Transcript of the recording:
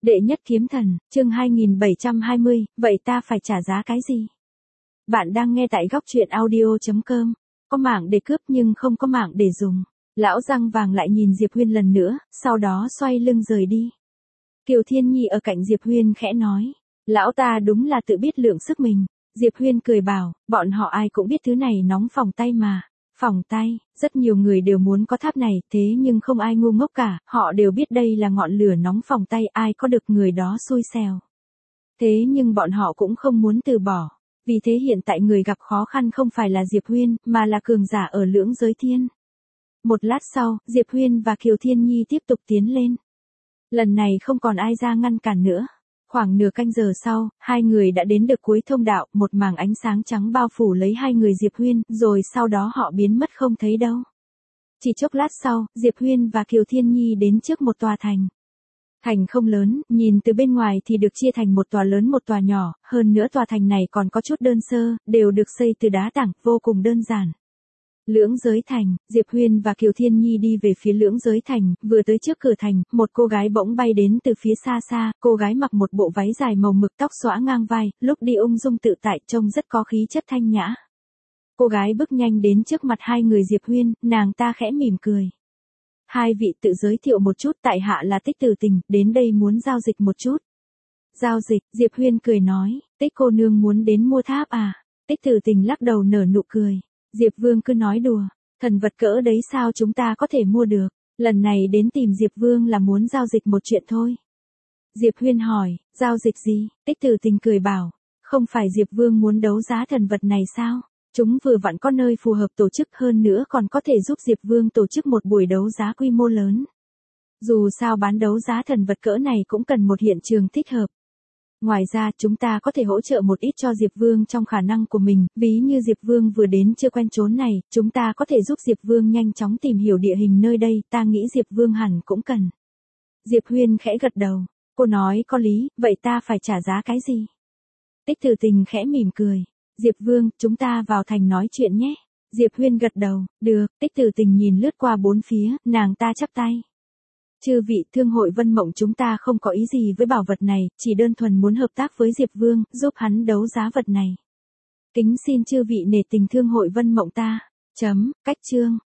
Đệ nhất kiếm thần, chương 2720, vậy ta phải trả giá cái gì? Bạn đang nghe tại góc truyện audio.com. Có mạng để cướp nhưng không có mạng để dùng. Lão răng vàng lại nhìn Diệp Huyên lần nữa, sau đó xoay lưng rời đi. Kiều Thiên Nhi ở cạnh Diệp Huyên khẽ nói, lão ta đúng là tự biết lượng sức mình. Diệp Huyên cười bảo, bọn họ ai cũng biết thứ này nóng phỏng tay mà. Phỏng tay, rất nhiều người đều muốn có tháp này, thế nhưng không ai ngu ngốc cả, họ đều biết đây là ngọn lửa nóng phỏng tay, ai có được người đó xui xẻo. Thế nhưng bọn họ cũng không muốn từ bỏ, vì thế hiện tại người gặp khó khăn không phải là Diệp Huyên, mà là cường giả ở lưỡng giới thiên. Một lát sau, Diệp Huyên và Kiều Thiên Nhi tiếp tục tiến lên. Lần này không còn ai ra ngăn cản nữa. Khoảng nửa canh giờ sau, hai người đã đến được cuối thông đạo, một mảng ánh sáng trắng bao phủ lấy hai người Diệp Huyên, rồi sau đó họ biến mất không thấy đâu. Chỉ chốc lát sau, Diệp Huyên và Kiều Thiên Nhi đến trước một tòa thành. Thành không lớn, nhìn từ bên ngoài thì được chia thành một tòa lớn một tòa nhỏ, hơn nữa tòa thành này còn có chút đơn sơ, đều được xây từ đá tảng, vô cùng đơn giản. Lưỡng giới thành, Diệp Huyên và Kiều Thiên Nhi đi về phía lưỡng giới thành, vừa tới trước cửa thành, một cô gái bỗng bay đến từ phía xa xa, cô gái mặc một bộ váy dài màu mực, tóc xõa ngang vai, lúc đi ung dung tự tại, trông rất có khí chất thanh nhã. Cô gái bước nhanh đến trước mặt hai người Diệp Huyên, nàng ta khẽ mỉm cười. Hai vị tự giới thiệu một chút, tại hạ là Tích Tử Tình, đến đây muốn giao dịch một chút. Giao dịch, Diệp Huyên cười nói, Tích cô nương muốn đến mua tháp à? Tích Tử Tình lắc đầu nở nụ cười. Diệp Vương cứ nói đùa, thần vật cỡ đấy sao chúng ta có thể mua được, lần này đến tìm Diệp Vương là muốn giao dịch một chuyện thôi. Diệp Huyên hỏi, giao dịch gì? Tích Tử Tình cười bảo, không phải Diệp Vương muốn đấu giá thần vật này sao? Chúng vừa vặn có nơi phù hợp tổ chức, hơn nữa còn có thể giúp Diệp Vương tổ chức một buổi đấu giá quy mô lớn. Dù sao bán đấu giá thần vật cỡ này cũng cần một hiện trường thích hợp. Ngoài ra, chúng ta có thể hỗ trợ một ít cho Diệp Vương trong khả năng của mình, ví như Diệp Vương vừa đến chưa quen chốn này, chúng ta có thể giúp Diệp Vương nhanh chóng tìm hiểu địa hình nơi đây, ta nghĩ Diệp Vương hẳn cũng cần. Diệp Huyên khẽ gật đầu, cô nói có lý, vậy ta phải trả giá cái gì? Tích Tử Tình khẽ mỉm cười, Diệp Vương, chúng ta vào thành nói chuyện nhé. Diệp Huyên gật đầu, được. Tích Tử Tình nhìn lướt qua bốn phía, nàng ta chắp tay. Chư vị, Thương hội Vân Mộng chúng ta không có ý gì với bảo vật này, chỉ đơn thuần muốn hợp tác với Diệp Vương, giúp hắn đấu giá vật này. Kính xin chư vị nể tình Thương hội Vân Mộng ta. Cách chương.